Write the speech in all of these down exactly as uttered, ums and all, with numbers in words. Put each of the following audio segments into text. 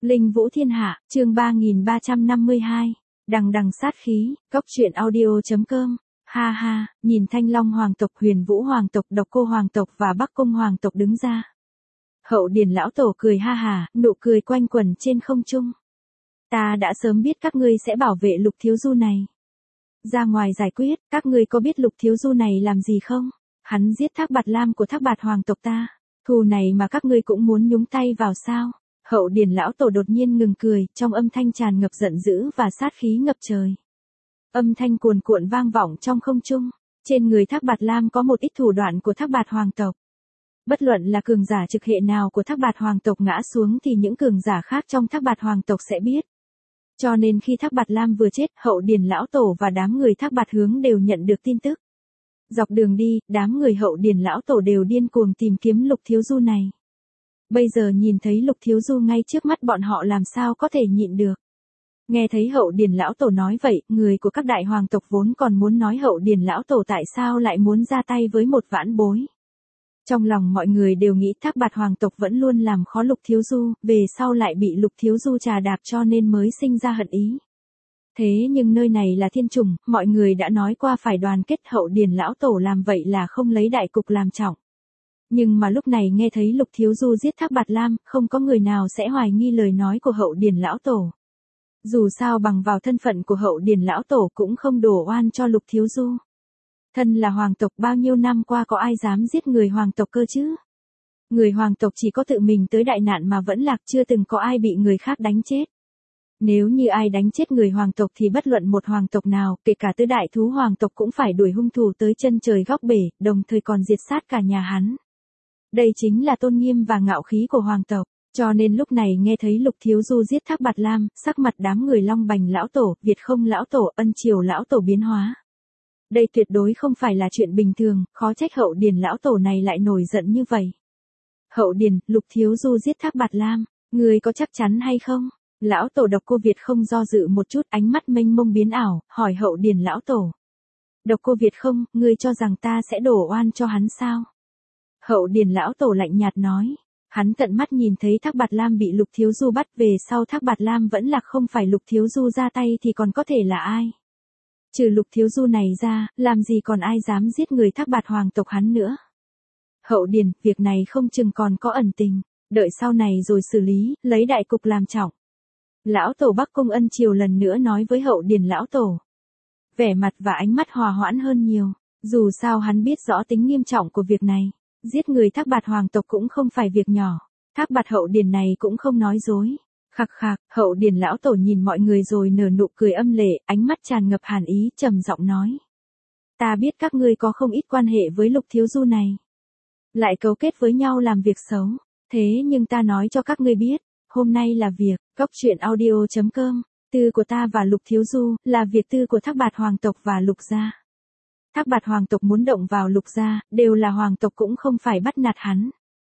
Linh Vũ Thiên Hạ, chương ba nghìn ba trăm năm mươi hai. Đằng đằng sát khí, cốc truyện audio chấm com. Ha ha, nhìn Thanh Long hoàng tộc, Huyền Vũ hoàng tộc, Độc Cô hoàng tộc và Bắc Cung hoàng tộc đứng ra. Hậu Điền lão tổ cười ha hà, nụ cười quanh quẩn trên không trung. Ta đã sớm biết các ngươi sẽ bảo vệ Lục thiếu du này. Ra ngoài giải quyết, các ngươi có biết Lục thiếu du này làm gì không? Hắn giết Thác Bạt Lam của Thác Bạt hoàng tộc ta. Thù này mà các ngươi cũng muốn nhúng tay vào sao? Hậu Điền lão tổ đột nhiên ngừng cười, trong âm thanh tràn ngập giận dữ và sát khí ngập trời. Âm thanh cuồn cuộn vang vọng trong không trung. Trên người Thác Bạt Lam có một ít thủ đoạn của Thác Bạt hoàng tộc. Bất luận là cường giả trực hệ nào của Thác Bạt hoàng tộc ngã xuống thì những cường giả khác trong Thác Bạt hoàng tộc sẽ biết. Cho nên khi Thác Bạt Lam vừa chết, Hậu Điền lão tổ và đám người Thác Bạt hướng đều nhận được tin tức. Dọc đường đi, đám người Hậu Điền lão tổ đều điên cuồng tìm kiếm Lục thiếu du này. Bây giờ nhìn thấy Lục thiếu du ngay trước mắt bọn họ làm sao có thể nhịn được. Nghe thấy Hậu Điền lão tổ nói vậy, người của các đại hoàng tộc vốn còn muốn nói Hậu Điền lão tổ tại sao lại muốn ra tay với một vãn bối. Trong lòng mọi người đều nghĩ Thác Bạt hoàng tộc vẫn luôn làm khó Lục thiếu du, về sau lại bị Lục thiếu du trà đạp cho nên mới sinh ra hận ý. Thế nhưng nơi này là thiên trùng, mọi người đã nói qua phải đoàn kết, Hậu Điền lão tổ làm vậy là không lấy đại cục làm trọng. Nhưng mà lúc này nghe thấy Lục thiếu du giết Thác Bạt Lam, không có người nào sẽ hoài nghi lời nói của Hậu Điền lão tổ. Dù sao bằng vào thân phận của Hậu Điền lão tổ cũng không đổ oan cho Lục thiếu du. Thân là hoàng tộc, bao nhiêu năm qua có ai dám giết người hoàng tộc cơ chứ? Người hoàng tộc chỉ có tự mình tới đại nạn mà vẫn lạc, chưa từng có ai bị người khác đánh chết. Nếu như ai đánh chết người hoàng tộc thì bất luận một hoàng tộc nào, kể cả tứ đại thú hoàng tộc cũng phải đuổi hung thủ tới chân trời góc bể, đồng thời còn diệt sát cả nhà hắn. Đây chính là tôn nghiêm và ngạo khí của hoàng tộc. Cho nên lúc này nghe thấy Lục thiếu du giết Thác Bạt Lam, sắc mặt đám người Long Bành lão tổ, Việt Không lão tổ, Ân Triều lão tổ biến hóa. Đây tuyệt đối không phải là chuyện bình thường, khó trách Hậu Điền lão tổ này lại nổi giận như vậy. Hậu Điền, Lục thiếu du giết Thác Bạt Lam, người có chắc chắn hay không? Lão tổ Độc Cô Việt Không do dự một chút, ánh mắt mênh mông biến ảo, hỏi Hậu Điền lão tổ. Độc Cô Việt Không, ngươi cho rằng ta sẽ đổ oan cho hắn sao? Hậu Điền lão tổ lạnh nhạt nói. Hắn tận mắt nhìn thấy Thác Bạt Lam bị Lục thiếu du bắt, về sau Thác Bạt Lam vẫn là không phải Lục thiếu du ra tay thì còn có thể là ai? Trừ Lục thiếu du này ra, làm gì còn ai dám giết người Thác Bạt hoàng tộc hắn nữa? Hậu Điền, việc này không chừng còn có ẩn tình, đợi sau này rồi xử lý, lấy đại cục làm trọng. Lão tổ Bắc Cung Ân Triều lần nữa nói với Hậu Điền lão tổ. Vẻ mặt và ánh mắt hòa hoãn hơn nhiều, dù sao hắn biết rõ tính nghiêm trọng của việc này. Giết người Thác Bạt hoàng tộc cũng không phải việc nhỏ. Thác Bạt Hậu Điền này cũng không nói dối. Khạc khạc, Hậu Điền lão tổ nhìn mọi người rồi nở nụ cười âm lệ, ánh mắt tràn ngập hàn ý, trầm giọng nói. Ta biết các ngươi có không ít quan hệ với Lục thiếu du này. Lại cấu kết với nhau làm việc xấu. Thế nhưng ta nói cho các ngươi biết, hôm nay là việc, cốc truyện audio chấm com, tư của ta và Lục thiếu du, là việc tư của Thác Bạt hoàng tộc và Lục gia. Thác Bạt hoàng tộc muốn động vào Lục gia, đều là hoàng tộc cũng không phải bắt nạt hắn.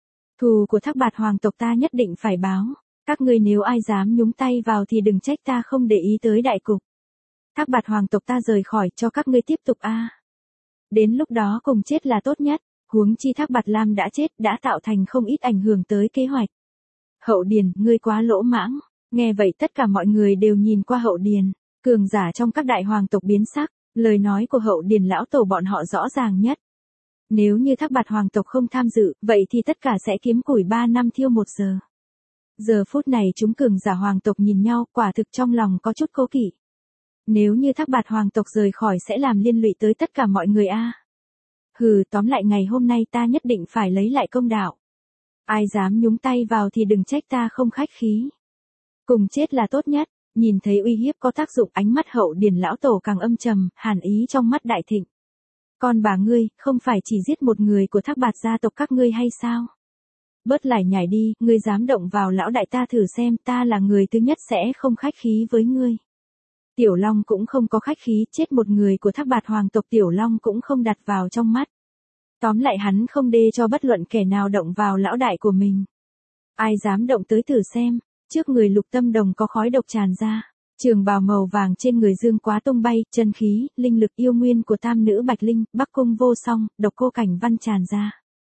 Thù của Thác Bạt hoàng tộc ta nhất định phải báo. Các ngươi nếu ai dám nhúng tay vào thì đừng trách ta không để ý tới đại cục. Thác Bạt hoàng tộc ta rời khỏi cho các ngươi tiếp tục a. À. Đến lúc đó cùng chết là tốt nhất, huống chi Thác Bạt Lam đã chết, đã tạo thành không ít ảnh hưởng tới kế hoạch. Hậu Điền, ngươi quá lỗ mãng. Nghe vậy tất cả mọi người đều nhìn qua Hậu Điền, cường giả trong các đại hoàng tộc biến sắc. Lời nói của Hậu Điền lão tổ bọn họ rõ ràng nhất. Nếu như Thác Bạt hoàng tộc không tham dự, vậy thì tất cả sẽ kiếm củi ba năm thiêu một giờ. Giờ phút này chúng cường giả hoàng tộc nhìn nhau, quả thực trong lòng có chút cố kỵ. Nếu như Thác Bạt hoàng tộc rời khỏi sẽ làm liên lụy tới tất cả mọi người a. À. Hừ, tóm lại ngày hôm nay ta nhất định phải lấy lại công đạo. Ai dám nhúng tay vào thì đừng trách ta không khách khí. Cùng chết là tốt nhất. Nhìn thấy uy hiếp có tác dụng, ánh mắt Hậu Điền lão tổ càng âm trầm, hàn ý trong mắt đại thịnh. Con bà ngươi, không phải chỉ giết một người của Thác Bạt gia tộc các ngươi hay sao? Bớt lải nhải đi, ngươi dám động vào lão đại ta thử xem, ta là người thứ nhất sẽ không khách khí với ngươi. Tiểu Long cũng không có khách khí, chết một người của Thác Bạt hoàng tộc Tiểu Long cũng không đặt vào trong mắt. Tóm lại hắn không đê cho bất luận kẻ nào động vào lão đại của mình. Ai dám động tới thử xem. Trước người Lục Tâm Đồng có khói độc tràn ra, trường bào màu vàng trên người Dương Quá tung bay, chân khí, linh lực yêu nguyên của tam nữ Bạch Linh, Bắc Cung Vô Song, Độc Cô Cảnh Văn tràn ra.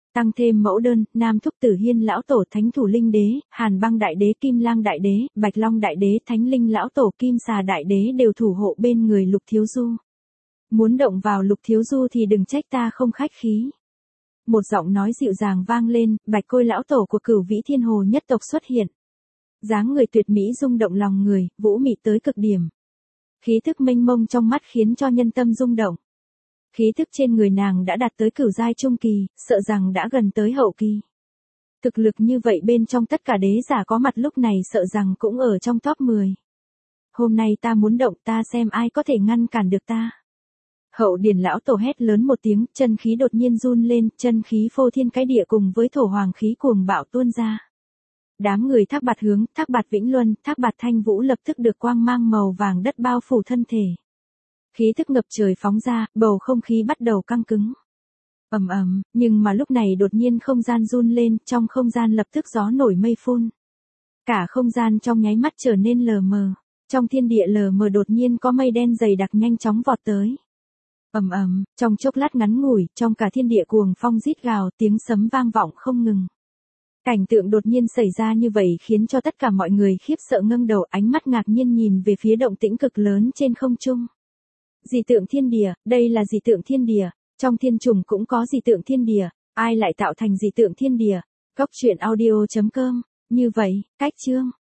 Tăng thêm mẫu đơn, Nam Thúc Tử Hiên lão tổ Thánh Thủ Linh Đế, Hàn Băng Đại Đế, Kim Lang Đại Đế, Bạch Long Đại Đế, Thánh Linh lão tổ, Kim Xà Đại Đế đều thủ hộ bên người Lục Thiếu Du. Muốn động vào Lục Thiếu Du thì đừng trách ta không khách khí. Một giọng nói dịu dàng vang lên, Bạch Côi lão tổ của Cửu Vĩ Thiên Hồ nhất tộc xuất hiện. Dáng người tuyệt mỹ rung động lòng người, vũ mị tới cực điểm. Khí thức mênh mông trong mắt khiến cho nhân tâm rung động. Khí thức trên người nàng đã đạt tới cửu giai trung kỳ, sợ rằng đã gần tới hậu kỳ. Thực lực như vậy bên trong tất cả đế giả có mặt lúc này sợ rằng cũng ở trong top mười. Hôm nay ta muốn động, ta xem ai có thể ngăn cản được ta. Hậu Điền lão tổ hét lớn một tiếng, chân khí đột nhiên run lên, chân khí phô thiên cái địa cùng với thổ hoàng khí cuồng bạo tuôn ra. Đám người Thác Bạt Hướng, Thác Bạt Vĩnh Luân, Thác Bạt Thanh Vũ lập tức được quang mang màu vàng đất bao phủ thân thể. Khí thức ngập trời phóng ra, bầu không khí bắt đầu căng cứng. Ầm ầm, nhưng mà lúc này đột nhiên không gian run lên, trong không gian lập tức gió nổi mây phun. Cả không gian trong nháy mắt trở nên lờ mờ, trong thiên địa lờ mờ đột nhiên có mây đen dày đặc nhanh chóng vọt tới. Ầm ầm, trong chốc lát ngắn ngủi, trong cả thiên địa cuồng phong rít gào, tiếng sấm vang vọng không ngừng. Cảnh tượng đột nhiên xảy ra như vậy khiến cho tất cả mọi người khiếp sợ ngẩng đầu, ánh mắt ngạc nhiên nhìn về phía động tĩnh cực lớn trên không trung. Dị tượng thiên địa, đây là dị tượng thiên địa, trong thiên trùng cũng có dị tượng thiên địa, ai lại tạo thành dị tượng thiên địa? Cốc truyện audio chấm com. Như vậy, cách chương